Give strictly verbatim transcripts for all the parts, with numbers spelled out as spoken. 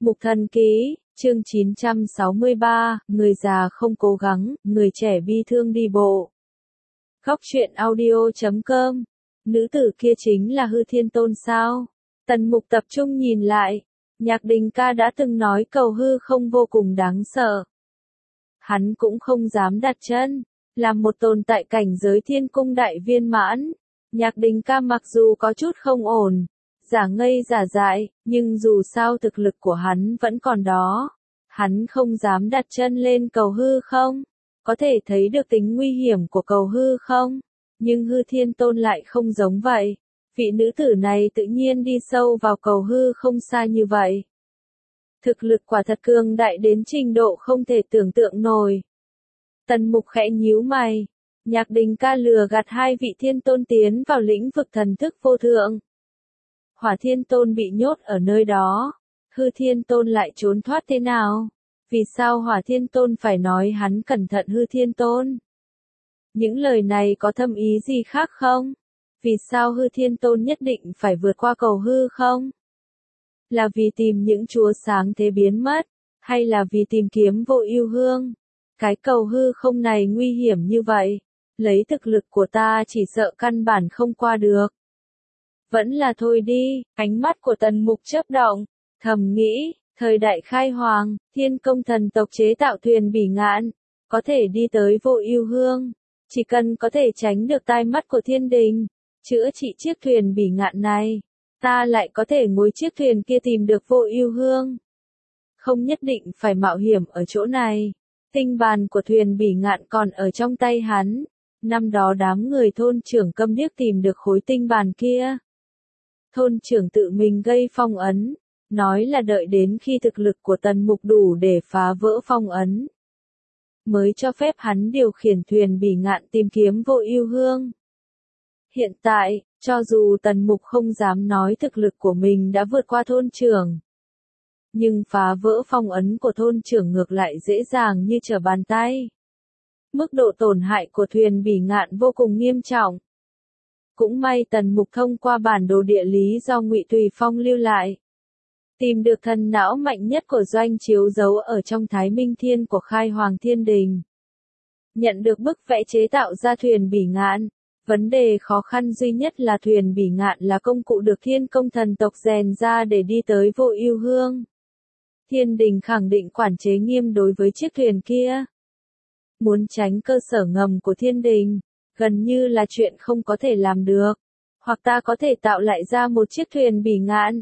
Mục Thần Ký, chương chín trăm sáu mươi ba, người già không cố gắng, người trẻ bi thương đi bộ. Góc truyện audio chấm com. Nữ tử kia chính là Hư Thiên Tôn sao? Tần Mục tập trung nhìn lại. Nhạc Đình ca đã từng nói cầu hư không vô cùng đáng sợ. Hắn cũng không dám đặt chân. Là một tồn tại cảnh giới thiên cung đại viên mãn. Nhạc Đình ca mặc dù có chút không ổn, giả ngây giả dại, nhưng dù sao thực lực của hắn vẫn còn đó. Hắn không dám đặt chân lên cầu hư không. Có thể thấy được tính nguy hiểm của cầu hư không. Nhưng Hư Thiên Tôn lại không giống vậy. Vị nữ tử này tự nhiên đi sâu vào cầu hư không xa như vậy. Thực lực quả thật cường đại đến trình độ không thể tưởng tượng nổi. Tần Mục khẽ nhíu mày. Nhạc Đình ca lừa gạt hai vị thiên tôn tiến vào lĩnh vực thần thức vô thượng. Hỏa Thiên Tôn bị nhốt ở nơi đó. Hư Thiên Tôn lại trốn thoát thế nào? Vì sao Hỏa Thiên Tôn phải nói hắn cẩn thận Hư Thiên Tôn? Những lời này có thâm ý gì khác không? Vì sao Hư Thiên Tôn nhất định phải vượt qua cầu hư không? Là vì tìm những chúa sáng thế biến mất? Hay là vì tìm kiếm vô ưu hương? Cái cầu hư không này nguy hiểm như vậy. Lấy thực lực của ta chỉ sợ căn bản không qua được. Vẫn là thôi đi, ánh mắt của Tần Mục chớp động, thầm nghĩ, thời đại khai hoàng, thiên công thần tộc chế tạo thuyền bỉ ngạn, có thể đi tới vô ưu hương, chỉ cần có thể tránh được tai mắt của thiên đình, chữa trị chiếc thuyền bỉ ngạn này, ta lại có thể ngồi chiếc thuyền kia tìm được vô ưu hương. Không nhất định phải mạo hiểm ở chỗ này, tinh bàn của thuyền bỉ ngạn còn ở trong tay hắn, năm đó đám người thôn trưởng Câm Điếc tìm được khối tinh bàn kia. Thôn trưởng tự mình gây phong ấn, nói là đợi đến khi thực lực của Tần Mục đủ để phá vỡ phong ấn, mới cho phép hắn điều khiển thuyền bỉ ngạn tìm kiếm vô ưu hương. Hiện tại, cho dù Tần Mục không dám nói thực lực của mình đã vượt qua thôn trưởng, nhưng phá vỡ phong ấn của thôn trưởng ngược lại dễ dàng như trở bàn tay. Mức độ tổn hại của thuyền bỉ ngạn vô cùng nghiêm trọng. Cũng may Tần Mục thông qua bản đồ địa lý do Ngụy Tùy Phong lưu lại, tìm được thần não mạnh nhất của Doanh Chiếu giấu ở trong Thái Minh Thiên của Khai Hoàng Thiên Đình. Nhận được bức vẽ chế tạo ra thuyền bỉ ngạn, vấn đề khó khăn duy nhất là thuyền bỉ ngạn là công cụ được thiên công thần tộc rèn ra để đi tới vô ưu hương. Thiên Đình khẳng định quản chế nghiêm đối với chiếc thuyền kia. Muốn tránh cơ sở ngầm của Thiên Đình, gần như là chuyện không có thể làm được. Hoặc ta có thể tạo lại ra một chiếc thuyền bỉ ngạn.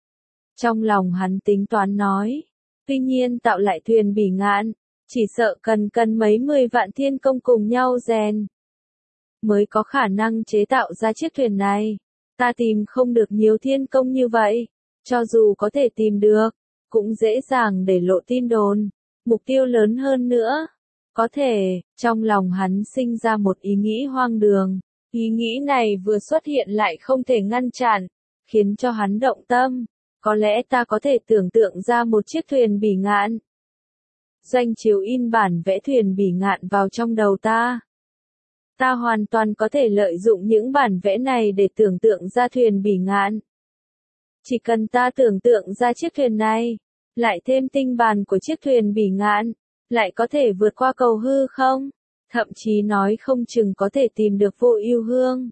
Trong lòng hắn tính toán nói. Tuy nhiên tạo lại thuyền bỉ ngạn, chỉ sợ cần cần mấy mười vạn thiên công cùng nhau rèn, mới có khả năng chế tạo ra chiếc thuyền này. Ta tìm không được nhiều thiên công như vậy. Cho dù có thể tìm được, cũng dễ dàng để lộ tin đồn. Mục tiêu lớn hơn nữa. Có thể, trong lòng hắn sinh ra một ý nghĩ hoang đường. Ý nghĩ này vừa xuất hiện lại không thể ngăn chặn, khiến cho hắn động tâm. Có lẽ ta có thể tưởng tượng ra một chiếc thuyền bỉ ngạn. Doanh Chiếu in bản vẽ thuyền bỉ ngạn vào trong đầu ta. Ta hoàn toàn có thể lợi dụng những bản vẽ này để tưởng tượng ra thuyền bỉ ngạn. Chỉ cần ta tưởng tượng ra chiếc thuyền này, lại thêm tinh bàn của chiếc thuyền bỉ ngạn, lại có thể vượt qua cầu hư không? Thậm chí nói không chừng có thể tìm được vô ưu hương.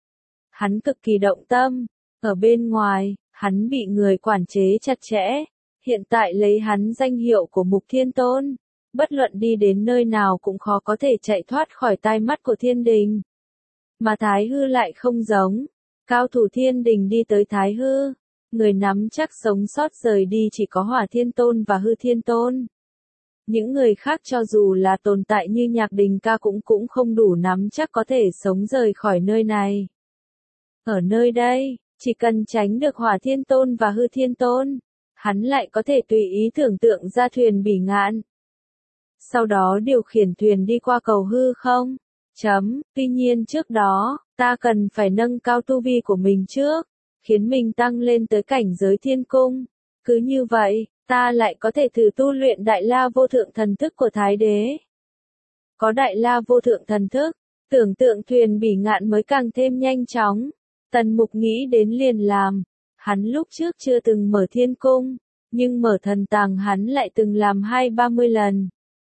Hắn cực kỳ động tâm. Ở bên ngoài, hắn bị người quản chế chặt chẽ. Hiện tại lấy hắn danh hiệu của Mục Thiên Tôn, bất luận đi đến nơi nào cũng khó có thể chạy thoát khỏi tai mắt của Thiên Đình. Mà Thái Hư lại không giống. Cao thủ Thiên Đình đi tới Thái Hư, người nắm chắc sống sót rời đi chỉ có Hỏa Thiên Tôn và Hư Thiên Tôn. Những người khác cho dù là tồn tại như Nhạc Đình ca cũng cũng không đủ nắm chắc có thể sống rời khỏi nơi này. Ở nơi đây, chỉ cần tránh được Hỏa Thiên Tôn và Hư Thiên Tôn, hắn lại có thể tùy ý tưởng tượng ra thuyền bỉ ngạn. Sau đó điều khiển thuyền đi qua cầu hư không? Chấm, tuy nhiên trước đó, ta cần phải nâng cao tu vi của mình trước, khiến mình tăng lên tới cảnh giới thiên cung. Cứ như vậy, ta lại có thể thử tu luyện Đại La Vô Thượng Thần Thức của Thái Đế. Có Đại La Vô Thượng Thần Thức, tưởng tượng thuyền bỉ ngạn mới càng thêm nhanh chóng. Tần Mục nghĩ đến liền làm. Hắn lúc trước chưa từng mở thiên cung, nhưng mở thần tàng hắn lại từng làm hai ba mươi lần.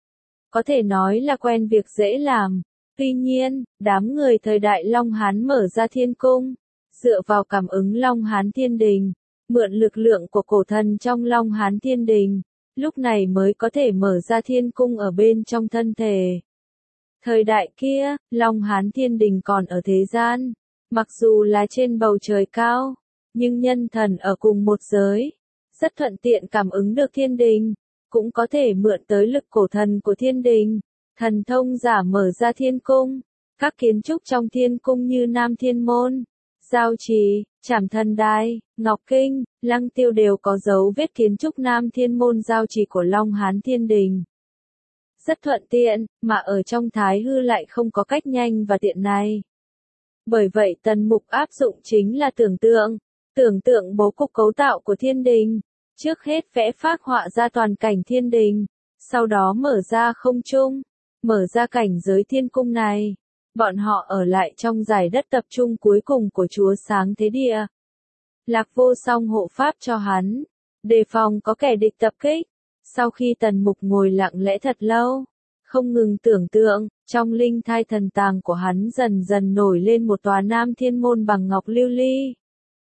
Có thể nói là quen việc dễ làm. Tuy nhiên, đám người thời đại Long Hán mở ra thiên cung, dựa vào cảm ứng Long Hán thiên đình, mượn lực lượng của cổ thần trong Long Hán thiên đình, lúc này mới có thể mở ra thiên cung ở bên trong thân thể. Thời đại kia, Long Hán thiên đình còn ở thế gian, mặc dù là trên bầu trời cao, nhưng nhân thần ở cùng một giới, rất thuận tiện cảm ứng được thiên đình, cũng có thể mượn tới lực cổ thần của thiên đình, thần thông giả mở ra thiên cung. Các kiến trúc trong thiên cung như Nam Thiên Môn, Giao Trì, Trảm Thần Đài, Ngọc Kinh, Lăng Tiêu đều có dấu vết kiến trúc Nam Thiên Môn Giao Trì của Long Hán thiên đình. Rất thuận tiện, mà ở trong Thái Hư lại không có cách nhanh và tiện này. Bởi vậy Tần Mục áp dụng chính là tưởng tượng, tưởng tượng bố cục cấu tạo của thiên đình, trước hết vẽ phác họa ra toàn cảnh thiên đình, sau đó mở ra không trung, mở ra cảnh giới thiên cung này. Bọn họ ở lại trong giải đất tập trung cuối cùng của Chúa Sáng Thế Địa. Lạc Vô Song hộ pháp cho hắn, đề phòng có kẻ địch tập kích. Sau khi Tần Mục ngồi lặng lẽ thật lâu, không ngừng tưởng tượng, trong linh thai thần tàng của hắn dần dần nổi lên một tòa Nam Thiên Môn bằng ngọc lưu ly.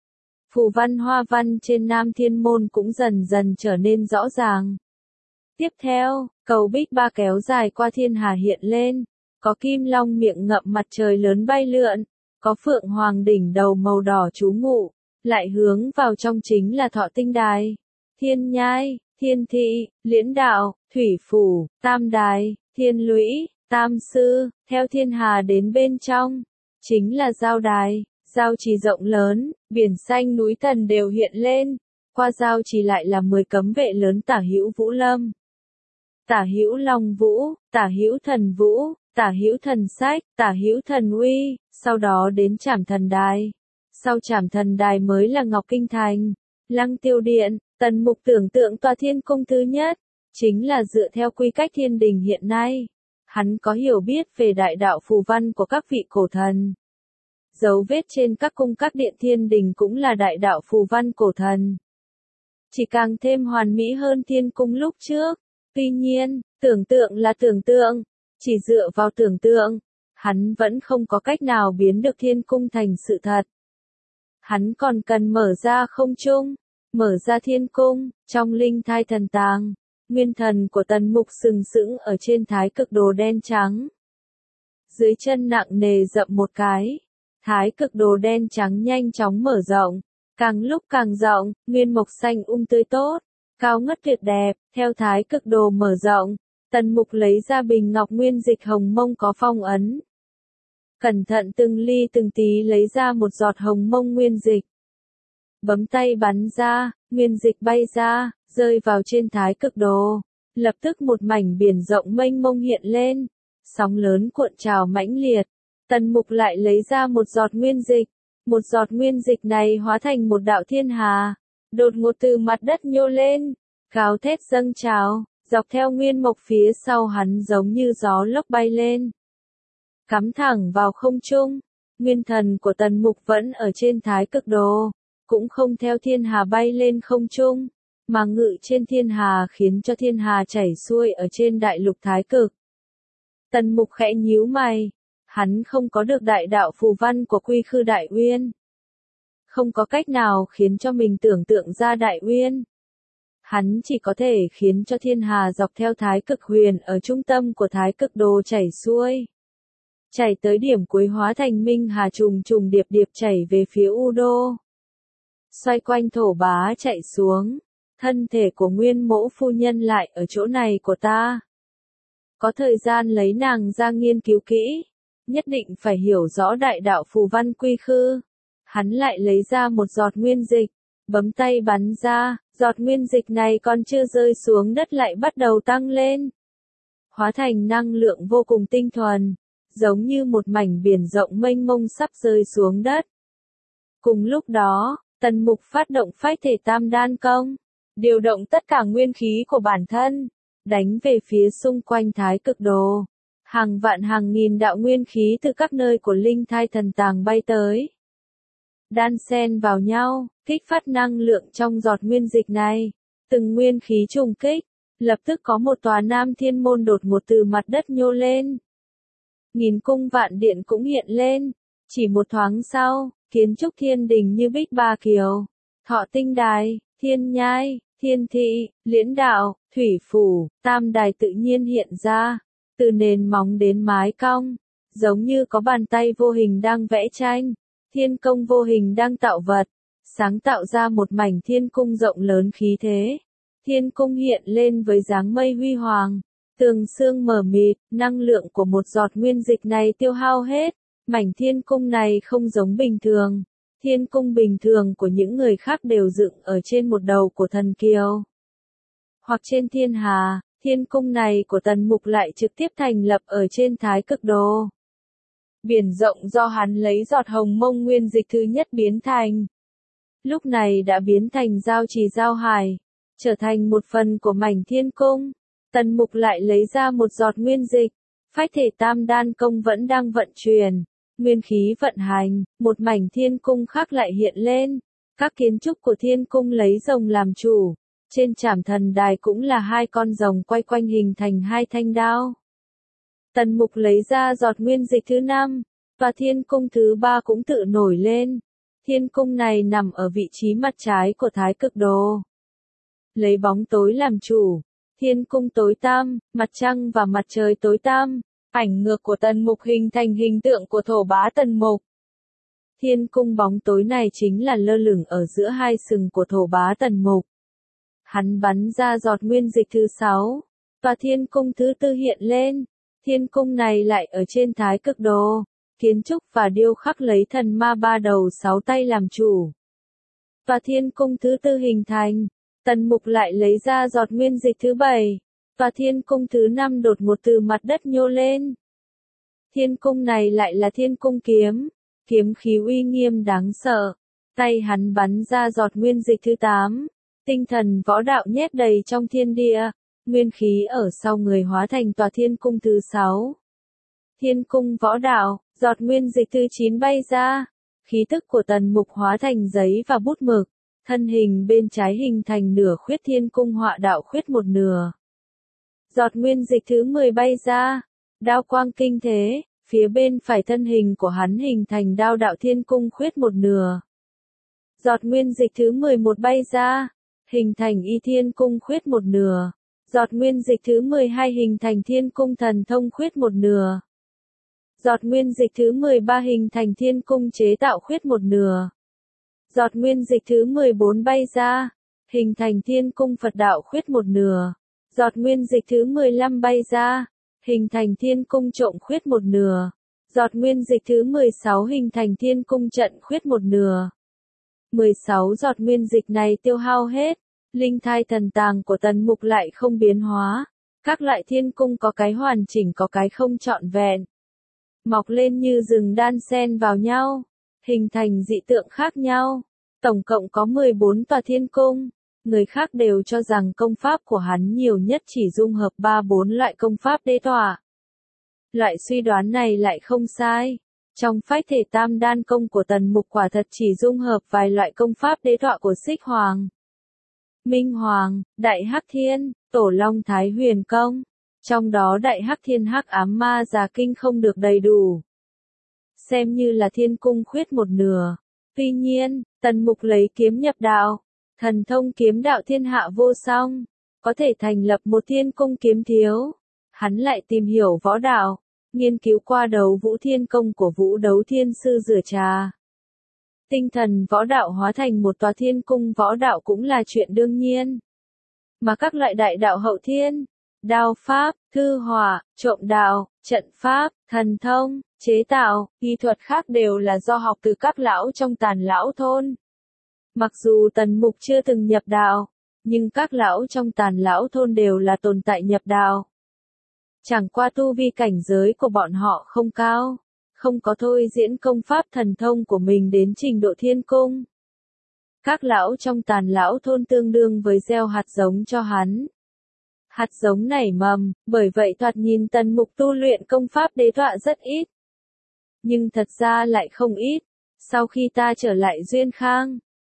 Phù văn hoa văn trên Nam Thiên Môn cũng dần dần trở nên rõ ràng. Tiếp theo, cầu bích ba kéo dài qua thiên hà hiện lên, có kim long miệng ngậm mặt trời lớn bay lượn, có phượng hoàng đỉnh đầu màu đỏ trú ngụ, lại hướng vào trong chính là Thọ Tinh Đài, Thiên Nhai, Thiên Thị, Liễn Đạo, Thủy Phủ, Tam Đài, Thiên Lũy, Tam Sư, theo thiên hà đến bên trong, chính là Giao Đài, Giao Trì rộng lớn, biển xanh núi thần đều hiện lên, qua Giao Trì lại là mười cấm vệ lớn tả hữu Vũ Lâm, tả hữu Long Vũ, tả hữu Thần Vũ, tả hữu Thần Sách, tả hữu Thần Uy, sau đó đến Trảm Thần Đài. Sau Trảm Thần Đài mới là Ngọc Kinh Thành, Lăng Tiêu Điện. Tần Mục tưởng tượng tòa thiên cung thứ nhất, chính là dựa theo quy cách thiên đình hiện nay. Hắn có hiểu biết về đại đạo phù văn của các vị cổ thần. Dấu vết trên các cung các điện thiên đình cũng là đại đạo phù văn cổ thần. Chỉ càng thêm hoàn mỹ hơn thiên cung lúc trước. Tuy nhiên, tưởng tượng là tưởng tượng, chỉ dựa vào tưởng tượng, hắn vẫn không có cách nào biến được thiên cung thành sự thật. Hắn còn cần mở ra không trung. Mở ra thiên cung, trong linh thai thần tàng, nguyên thần của Tần Mục sừng sững ở trên thái cực đồ đen trắng. Dưới chân nặng nề dậm một cái, thái cực đồ đen trắng nhanh chóng mở rộng, càng lúc càng rộng, nguyên mộc xanh um tươi tốt, cao ngất tuyệt đẹp, theo thái cực đồ mở rộng, Tần Mục lấy ra bình ngọc nguyên dịch hồng mông có phong ấn. Cẩn thận từng ly từng tí lấy ra một giọt hồng mông nguyên dịch. Bấm tay bắn ra, nguyên dịch bay ra, rơi vào trên thái cực đồ. Lập tức một mảnh biển rộng mênh mông hiện lên, sóng lớn cuộn trào mãnh liệt. Tần Mục lại lấy ra một giọt nguyên dịch. Một giọt nguyên dịch này hóa thành một đạo thiên hà, đột ngột từ mặt đất nhô lên, gào thét dâng trào, dọc theo nguyên mộc phía sau hắn giống như gió lốc bay lên. Cắm thẳng vào không trung, nguyên thần của Tần Mục vẫn ở trên thái cực đồ. Cũng không theo thiên hà bay lên không trung, mà ngự trên thiên hà khiến cho thiên hà chảy xuôi ở trên đại lục thái cực. Tần Mục khẽ nhíu mày, hắn không có được đại đạo phù văn của Quy Khư Đại Uyên. Không có cách nào khiến cho mình tưởng tượng ra Đại Uyên. Hắn chỉ có thể khiến cho thiên hà dọc theo thái cực huyền ở trung tâm của thái cực đồ chảy xuôi. Chảy tới điểm cuối hóa thành minh hà trùng trùng điệp điệp chảy về phía U Đô. Xoay quanh thổ bá chạy xuống, thân thể của Nguyên Mẫu phu nhân lại ở chỗ này của ta. Có thời gian lấy nàng ra nghiên cứu kỹ, nhất định phải hiểu rõ đại đạo phù văn quy khư. Hắn lại lấy ra một giọt nguyên dịch, bấm tay bắn ra, giọt nguyên dịch này còn chưa rơi xuống đất lại bắt đầu tăng lên. Hóa thành năng lượng vô cùng tinh thuần, giống như một mảnh biển rộng mênh mông sắp rơi xuống đất. Cùng lúc đó, Tần Mục phát động phách thể tam đan công, điều động tất cả nguyên khí của bản thân, đánh về phía xung quanh thái cực đồ. Hàng vạn hàng nghìn đạo nguyên khí từ các nơi của linh thai thần tàng bay tới. Đan xen vào nhau, kích phát năng lượng trong giọt nguyên dịch này. từng nguyên khí trùng kích, lập tức có một tòa Nam Thiên Môn đột ngột từ mặt đất nhô lên. Nghìn cung vạn điện cũng hiện lên, chỉ một thoáng sau, kiến trúc thiên đình như Bích Ba Kiều, Thọ Tinh Đài, Thiên Nhai, Thiên Thị, Liễn Đạo, Thủy Phủ, Tam Đài tự nhiên hiện ra, từ nền móng đến mái cong, giống như có bàn tay vô hình đang vẽ tranh, thiên công vô hình đang tạo vật, sáng tạo ra một mảnh thiên cung rộng lớn khí thế. Thiên cung hiện lên với dáng mây huy hoàng, tường sương mờ mịt, năng lượng của một giọt nguyên dịch này tiêu hao hết, mảnh thiên cung này không giống bình thường. Thiên cung bình thường của những người khác đều dựng ở trên một đầu của thần kiều, hoặc trên thiên hà, thiên cung này của Tần Mục lại trực tiếp thành lập ở trên Thái Cực Đồ. Biển rộng do hắn lấy giọt hồng mông nguyên dịch thứ nhất biến thành. Lúc này đã biến thành giao trì giao hải, trở thành một phần của mảnh thiên cung. Tần Mục lại lấy ra một giọt nguyên dịch, phách thể tam đan công vẫn đang vận chuyển, nguyên khí vận hành, một mảnh thiên cung khác lại hiện lên. Các kiến trúc của thiên cung lấy rồng làm chủ, trên trảm thần đài cũng là hai con rồng quay quanh hình thành hai thanh đao. Tần Mục lấy ra giọt nguyên dịch thứ năm, và thiên cung thứ ba cũng tự nổi lên. Thiên cung này nằm ở vị trí mặt trái của Thái Cực Đồ. Lấy bóng tối làm chủ, thiên cung tối tăm, mặt trăng và mặt trời tối tăm, ảnh ngược của Tần Mục hình thành hình tượng của thổ bá Tần Mục. Thiên cung bóng tối này chính là lơ lửng ở giữa hai sừng của thổ bá Tần Mục. Hắn bắn ra giọt nguyên dịch thứ sáu, và thiên cung thứ tư hiện lên. Thiên cung này lại ở trên Thái Cực Đồ, kiến trúc và điêu khắc lấy thần ma ba đầu sáu tay làm chủ. Và thiên cung thứ tư hình thành, Tần Mục lại lấy ra giọt nguyên dịch thứ bảy, và thiên cung thứ năm đột ngột từ mặt đất nhô lên. Thiên cung này lại là thiên cung kiếm, kiếm khí uy nghiêm đáng sợ. Tay hắn bắn ra giọt nguyên dịch thứ tám, tinh thần võ đạo nhét đầy trong thiên địa, nguyên khí ở sau người hóa thành tòa thiên cung thứ sáu. Thiên cung võ đạo, giọt nguyên dịch thứ chín bay ra, khí tức của Tần Mục hóa thành giấy và bút mực, thân hình bên trái hình thành nửa khuyết thiên cung họa đạo khuyết một nửa. Giọt nguyên dịch thứ mười bay ra, đao quang kinh thế, phía bên phải thân hình của hắn hình thành đao đạo thiên cung khuyết một nửa. Giọt nguyên dịch thứ mười một bay ra, hình thành y thiên cung khuyết một nửa. Giọt nguyên dịch thứ mười hai hình thành thiên cung thần thông khuyết một nửa. Giọt nguyên dịch thứ mười ba hình thành thiên cung chế tạo khuyết một nửa. Giọt nguyên dịch thứ mười bốn bay ra, hình thành thiên cung Phật đạo khuyết một nửa. Giọt nguyên dịch thứ mười lăm bay ra, hình thành thiên cung trộm khuyết một nửa. Giọt nguyên dịch thứ mười sáu hình thành thiên cung trận khuyết một nửa. mười sáu giọt nguyên dịch này tiêu hao hết, linh thai thần tàng của Tần Mục lại không biến hóa. Các loại thiên cung có cái hoàn chỉnh có cái không trọn vẹn, mọc lên như rừng đan xen vào nhau, hình thành dị tượng khác nhau. Tổng cộng có mười bốn tòa thiên cung. Người khác đều cho rằng công pháp của hắn nhiều nhất chỉ dung hợp ba bốn loại công pháp đế tọa. Loại suy đoán này lại không sai. Trong phách thể tam đan công của Tần Mục quả thật chỉ dung hợp vài loại công pháp đế tọa của Xích Hoàng, Minh Hoàng, Đại Hắc Thiên, Tổ Long Thái Huyền Công. Trong đó Đại Hắc Thiên Hắc Ám Ma Già Kinh không được đầy đủ, xem như là thiên cung khuyết một nửa. Tuy nhiên, Tần Mục lấy kiếm nhập đạo, thần thông kiếm đạo thiên hạ vô song, có thể thành lập một thiên cung kiếm thiếu. Hắn lại tìm hiểu võ đạo, nghiên cứu qua đấu vũ thiên công của Vũ Đấu Thiên Sư rửa trà. Tinh thần võ đạo hóa thành một tòa thiên cung võ đạo cũng là chuyện đương nhiên. Mà các loại đại đạo hậu thiên, đao pháp, thư họa, trộm đạo, trận pháp, thần thông, chế tạo, y thuật khác đều là do học từ các lão trong Tàn Lão Thôn. Mặc dù Tần Mục chưa từng nhập đạo, nhưng các lão trong Tàn Lão Thôn đều là tồn tại nhập đạo. Chẳng qua tu vi cảnh giới của bọn họ không cao, không có thôi diễn công pháp thần thông của mình đến trình độ thiên cung. Các lão trong Tàn Lão Thôn tương đương với gieo hạt giống cho hắn. Hạt giống nảy mầm, bởi vậy thoạt nhìn Tần Mục tu luyện công pháp đế tọa rất ít. Nhưng thật ra lại không ít. Sau khi ta trở lại Duyên Khang,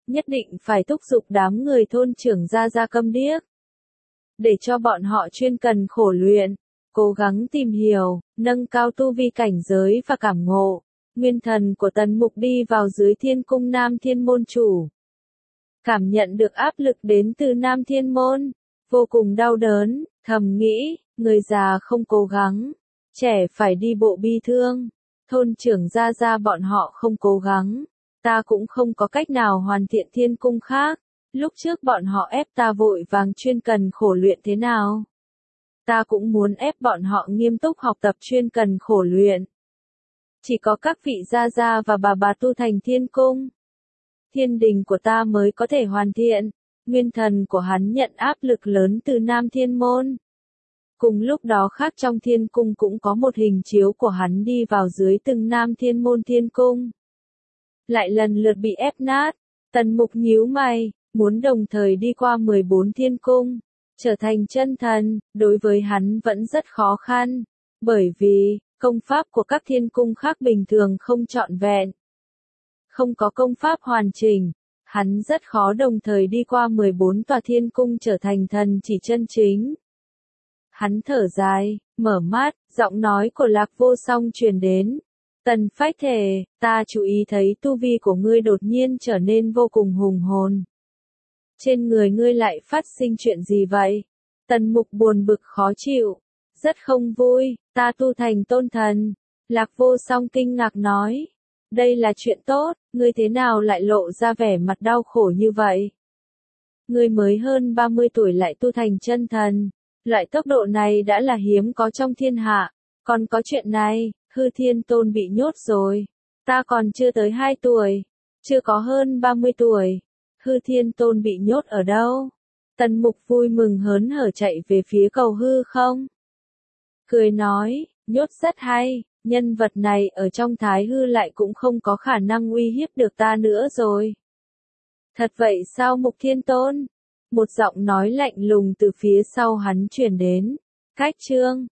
nhất định phải thúc giục đám người thôn trưởng ra ra câm điếc. Để cho bọn họ chuyên cần khổ luyện, cố gắng tìm hiểu, nâng cao tu vi cảnh giới và cảm ngộ. Nguyên thần của Tần Mục đi vào dưới thiên cung Nam Thiên Môn chủ. Cảm nhận được áp lực đến từ Nam Thiên Môn, vô cùng đau đớn, thầm nghĩ, người già không cố gắng, trẻ phải đi bộ bi thương. Thôn trưởng ra ra bọn họ không cố gắng, ta cũng không có cách nào hoàn thiện thiên cung khác. Lúc trước bọn họ ép ta vội vàng chuyên cần khổ luyện thế nào? Ta cũng muốn ép bọn họ nghiêm túc học tập chuyên cần khổ luyện. Chỉ có các vị gia gia và bà bà tu thành thiên cung, thiên đình của ta mới có thể hoàn thiện. Nguyên thần của hắn nhận áp lực lớn từ Nam Thiên Môn. Cùng lúc đó khác trong thiên cung cũng có một hình chiếu của hắn đi vào dưới từng Nam Thiên Môn thiên cung. Lại lần lượt bị ép nát. Tần Mục nhíu mày, muốn đồng thời đi qua mười bốn thiên cung, trở thành chân thần, đối với hắn vẫn rất khó khăn. Bởi vì, công pháp của các thiên cung khác bình thường không trọn vẹn. Không có công pháp hoàn chỉnh, hắn rất khó đồng thời đi qua mười bốn tòa thiên cung trở thành thần chỉ chân chính. Hắn thở dài, mở mắt, giọng nói của Lạc Vô Song truyền đến. Tần Phách Thể, ta chú ý thấy tu vi của ngươi đột nhiên trở nên vô cùng hùng hồn. Trên người ngươi lại phát sinh chuyện gì vậy? Tần Mục buồn bực khó chịu, rất không vui, ta tu thành tôn thần. Lạc Vô Song kinh ngạc nói, đây là chuyện tốt, ngươi thế nào lại lộ ra vẻ mặt đau khổ như vậy? Ngươi mới hơn ba mươi tuổi lại tu thành chân thần, loại tốc độ này đã là hiếm có trong thiên hạ, còn có chuyện này, Hư Thiên Tôn bị nhốt rồi, ta còn chưa tới hai tuổi, chưa có hơn ba mươi tuổi, Hư Thiên Tôn bị nhốt ở đâu? Tần Mục vui mừng hớn hở chạy về phía cầu hư không. Cười nói, nhốt rất hay, nhân vật này ở trong Thái Hư lại cũng không có khả năng uy hiếp được ta nữa rồi. Thật vậy sao Mục Thiên Tôn? Một giọng nói lạnh lùng từ phía sau hắn truyền đến. Cách chương